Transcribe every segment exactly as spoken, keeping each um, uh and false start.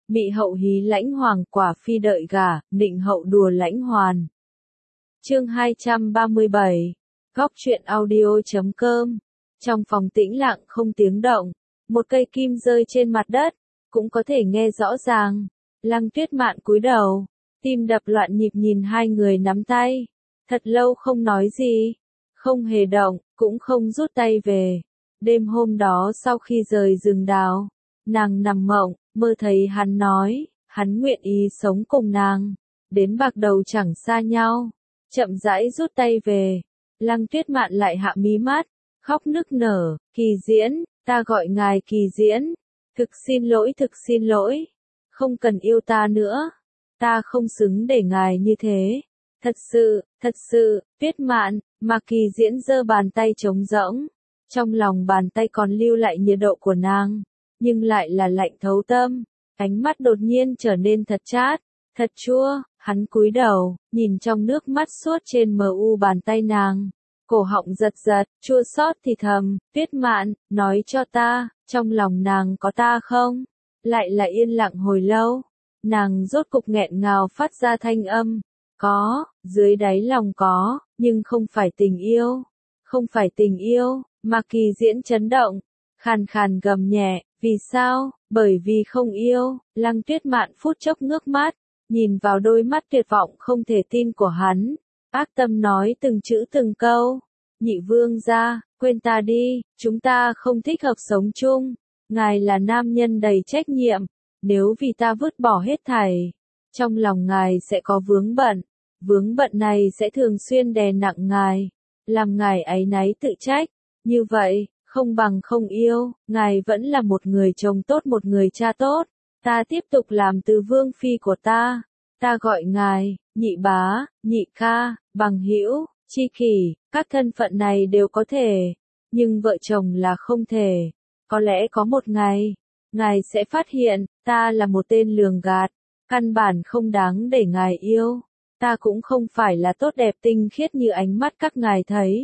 Mị hậu hí lãnh hoàng, quả phi đợi gả, nịnh hậu đùa lãnh hoàn. Chương hai trăm ba mươi bảy. Góc truyện audio chấm com. Trong phòng tĩnh lặng không tiếng động, một cây kim rơi trên mặt đất, cũng có thể nghe rõ ràng. Lăng Tuyết Mạn cúi đầu, tim đập loạn nhịp nhìn hai người nắm tay, thật lâu không nói gì, không hề động, cũng không rút tay về. Đêm hôm đó sau khi rời rừng đào, nàng nằm mộng, mơ thấy hắn nói, hắn nguyện ý sống cùng nàng, đến bạc đầu chẳng xa nhau, chậm rãi rút tay về. Lăng Tuyết Mạn lại hạ mí mắt, khóc nức nở, Kỳ Diễn, ta gọi ngài Kỳ Diễn, thực xin lỗi thực xin lỗi, không cần yêu ta nữa, ta không xứng để ngài như thế, thật sự, thật sự. Tuyết Mạn, mà Kỳ Diễn giơ bàn tay trống rỗng, trong lòng bàn tay còn lưu lại nhiệt độ của nàng, nhưng lại là lạnh thấu tâm, ánh mắt đột nhiên trở nên thật chát, thật chua. Hắn cúi đầu, nhìn trong nước mắt suốt trên mờ u bàn tay nàng, cổ họng giật giật, chua xót thì thầm, Tuyết Mạn, nói cho ta, trong lòng nàng có ta không? Lại là yên lặng hồi lâu, nàng rốt cục nghẹn ngào phát ra thanh âm, có, dưới đáy lòng có, nhưng không phải tình yêu, không phải tình yêu. Mà Kỳ Diễn chấn động, khàn khàn gầm nhẹ, vì sao? Bởi vì không yêu. Lăng Tuyết Mạn phút chốc ngước mắt, nhìn vào đôi mắt tuyệt vọng không thể tin của hắn, ác tâm nói từng chữ từng câu, nhị vương gia, quên ta đi, chúng ta không thích hợp sống chung, ngài là nam nhân đầy trách nhiệm, nếu vì ta vứt bỏ hết thảy, trong lòng ngài sẽ có vướng bận, vướng bận này sẽ thường xuyên đè nặng ngài, làm ngài áy náy tự trách, như vậy, không bằng không yêu, ngài vẫn là một người chồng tốt một người cha tốt. Ta tiếp tục làm từ vương phi của ta, ta gọi ngài, nhị bá, nhị ca, bằng hữu, tri kỷ, các thân phận này đều có thể, nhưng vợ chồng là không thể. Có lẽ có một ngày, ngài sẽ phát hiện, ta là một tên lường gạt, căn bản không đáng để ngài yêu, ta cũng không phải là tốt đẹp tinh khiết như ánh mắt các ngài thấy.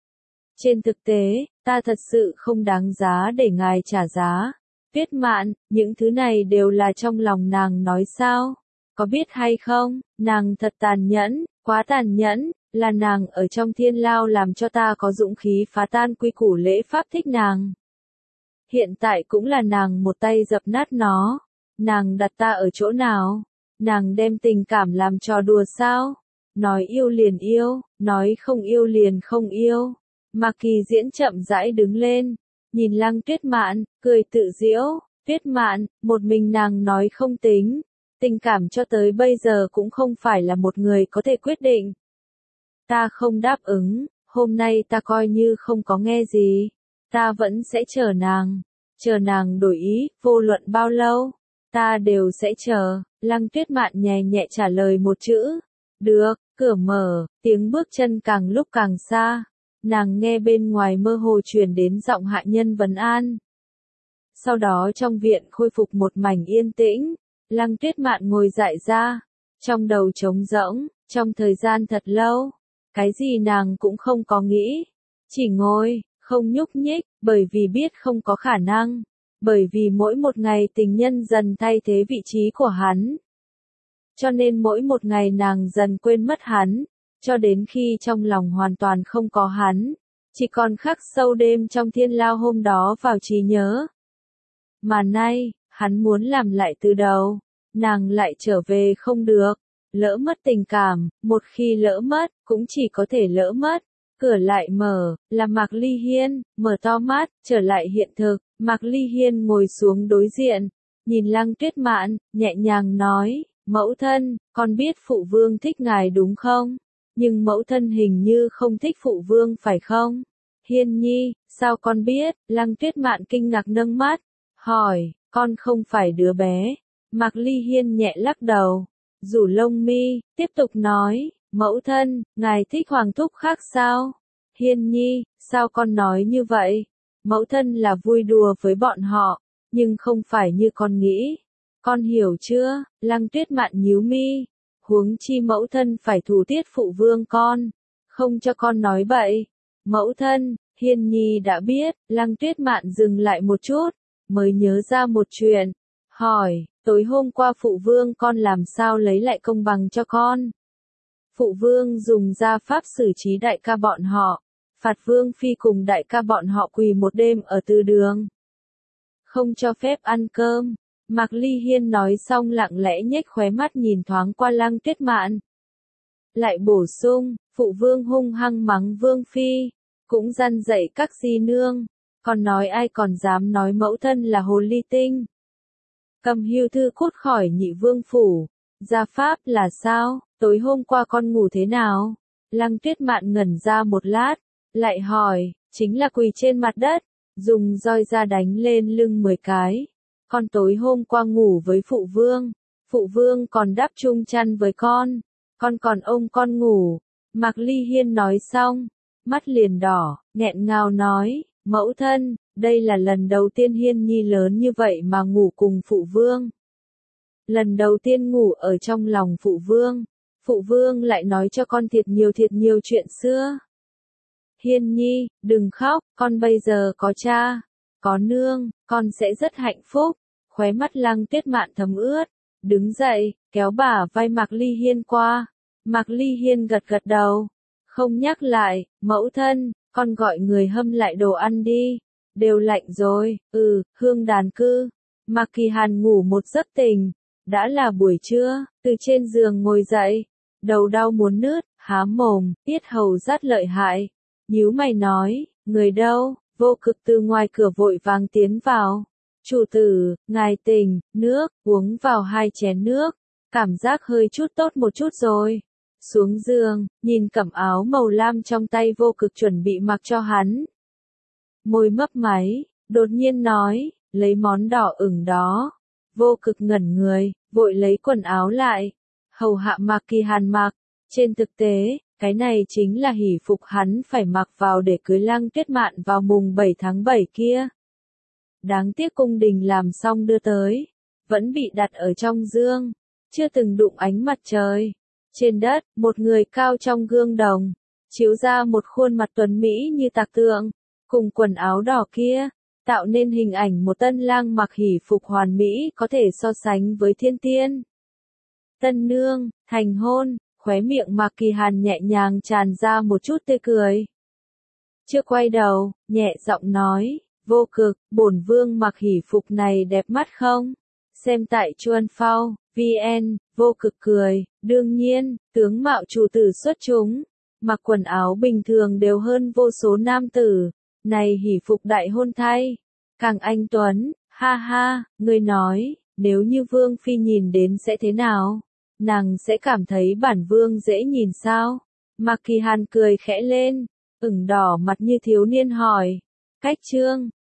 Trên thực tế, ta thật sự không đáng giá để ngài trả giá. Tuyết Mạn, những thứ này đều là trong lòng nàng nói sao? Có biết hay không, nàng thật tàn nhẫn, quá tàn nhẫn, là nàng ở trong thiên lao làm cho ta có dũng khí phá tan quy củ lễ pháp thích nàng. Hiện tại cũng là nàng một tay dập nát nó. Nàng đặt ta ở chỗ nào? Nàng đem tình cảm làm trò đùa sao? Nói yêu liền yêu, nói không yêu liền không yêu. Mà Kỳ Diễn chậm rãi đứng lên, nhìn Lăng Tuyết Mạn, cười tự giễu, Tuyết Mạn, một mình nàng nói không tính, tình cảm cho tới bây giờ cũng không phải là một người có thể quyết định. Ta không đáp ứng, hôm nay ta coi như không có nghe gì, ta vẫn sẽ chờ nàng, chờ nàng đổi ý, vô luận bao lâu, ta đều sẽ chờ. Lăng Tuyết Mạn nhẹ nhẹ trả lời một chữ, được. Cửa mở, tiếng bước chân càng lúc càng xa. Nàng nghe bên ngoài mơ hồ truyền đến giọng hạ nhân vấn an. Sau đó trong viện khôi phục một mảnh yên tĩnh, Lăng Tuyết Mạn ngồi dại ra, trong đầu trống rỗng, trong thời gian thật lâu, cái gì nàng cũng không có nghĩ, chỉ ngồi, không nhúc nhích, bởi vì biết không có khả năng, bởi vì mỗi một ngày tình nhân dần thay thế vị trí của hắn. Cho nên mỗi một ngày nàng dần quên mất hắn. Cho đến khi trong lòng hoàn toàn không có hắn, chỉ còn khắc sâu đêm trong thiên lao hôm đó vào trí nhớ. Mà nay, hắn muốn làm lại từ đầu, nàng lại trở về không được, lỡ mất tình cảm, một khi lỡ mất, cũng chỉ có thể lỡ mất. Cửa lại mở, là Mạc Ly Hiên, mở to mắt, trở lại hiện thực, Mạc Ly Hiên ngồi xuống đối diện, nhìn Lăng Tuyết Mạn, nhẹ nhàng nói, mẫu thân, con biết phụ vương thích ngài đúng không? Nhưng mẫu thân hình như không thích phụ vương phải không? Hiên nhi, sao con biết? Lăng Tuyết Mạn kinh ngạc nâng mắt, hỏi, con không phải đứa bé. Mạc Ly Hiên nhẹ lắc đầu, rủ lông mi, tiếp tục nói, mẫu thân, ngài thích hoàng thúc khác sao? Hiên nhi, sao con nói như vậy? Mẫu thân là vui đùa với bọn họ, nhưng không phải như con nghĩ. Con hiểu chưa? Lăng Tuyết Mạn nhíu mi. Huống chi mẫu thân phải thủ tiết phụ vương con, không cho con nói bậy. Mẫu thân, Hiên nhi đã biết. Lăng Tuyết Mạn dừng lại một chút, mới nhớ ra một chuyện, hỏi, tối hôm qua phụ vương con làm sao lấy lại công bằng cho con? Phụ vương dùng gia pháp xử trí đại ca bọn họ, phạt vương phi cùng đại ca bọn họ quỳ một đêm ở từ đường. Không cho phép ăn cơm. Mạc Ly Hiên nói xong lặng lẽ nhếch khóe mắt nhìn thoáng qua Lăng Tuyết Mạn. Lại bổ sung, phụ vương hung hăng mắng vương phi, cũng răn dạy các di nương, còn nói ai còn dám nói mẫu thân là hồ ly tinh. Cầm hưu thư cút khỏi nhị vương phủ. Gia pháp là sao, tối hôm qua con ngủ thế nào? Lăng Tuyết Mạn ngẩn ra một lát, lại hỏi, chính là quỳ trên mặt đất, dùng roi ra đánh lên lưng mười cái. Con tối hôm qua ngủ với phụ vương, phụ vương còn đắp chung chăn với con, con còn ôm con ngủ. Mạc Ly Hiên nói xong, mắt liền đỏ, nghẹn ngào nói, mẫu thân, đây là lần đầu tiên Hiên Nhi lớn như vậy mà ngủ cùng phụ vương. Lần đầu tiên ngủ ở trong lòng phụ vương, phụ vương lại nói cho con thiệt nhiều thiệt nhiều chuyện xưa. Hiên Nhi, đừng khóc, con bây giờ có cha, có nương, con sẽ rất hạnh phúc. Khóe mắt Lăng Tuyết Mạn thấm ướt, đứng dậy, kéo bả vai Mạc Ly Hiên qua. Mạc Ly Hiên gật gật đầu, không nhắc lại, mẫu thân, con gọi người hâm lại đồ ăn đi, đều lạnh rồi. Ừ, Hương Đàn Cư. Mạc Kỳ Hàn ngủ một giấc tỉnh, đã là buổi trưa, từ trên giường ngồi dậy, đầu đau muốn nứt, há mồm, tiết hầu rát lợi hại, nhíu mày nói, người đâu? Vô Cực từ ngoài cửa vội vàng tiến vào. Chủ tử, ngài tỉnh, nước, uống vào hai chén nước, cảm giác hơi chút tốt một chút rồi. Xuống giường, nhìn cẩm áo màu lam trong tay Vô Cực chuẩn bị mặc cho hắn. Môi mấp máy, đột nhiên nói, lấy món đỏ ửng đó. Vô Cực ngẩn người, vội lấy quần áo lại, hầu hạ Mạc Kỳ Hàn mặc. Trên thực tế, cái này chính là hỷ phục hắn phải mặc vào để cưới Lăng Tuyết Mạn vào mùng bảy tháng bảy kia. Đáng tiếc cung đình làm xong đưa tới, vẫn bị đặt ở trong dương, chưa từng đụng ánh mặt trời. Trên đất, một người cao trong gương đồng, chiếu ra một khuôn mặt tuấn mỹ như tạc tượng, cùng quần áo đỏ kia, tạo nên hình ảnh một tân lang mặc hỷ phục hoàn mỹ có thể so sánh với thiên tiên. Tân nương, thành hôn, khóe miệng Mạc Kỳ Hàn nhẹ nhàng tràn ra một chút tươi cười. Chưa quay đầu, nhẹ giọng nói, Vô Cực, bổn vương mặc hỷ phục này đẹp mắt không? Xem tại Chuan Phao, vê en, Vô Cực cười, đương nhiên, tướng mạo chủ tử xuất chúng, mặc quần áo bình thường đều hơn vô số nam tử, này hỷ phục đại hôn thay, càng anh tuấn, ha ha, người nói, nếu như vương phi nhìn đến sẽ thế nào? Nàng sẽ cảm thấy bản vương dễ nhìn sao? Mạc Kỳ Hàn cười khẽ lên, ửng đỏ mặt như thiếu niên hỏi. Cách chương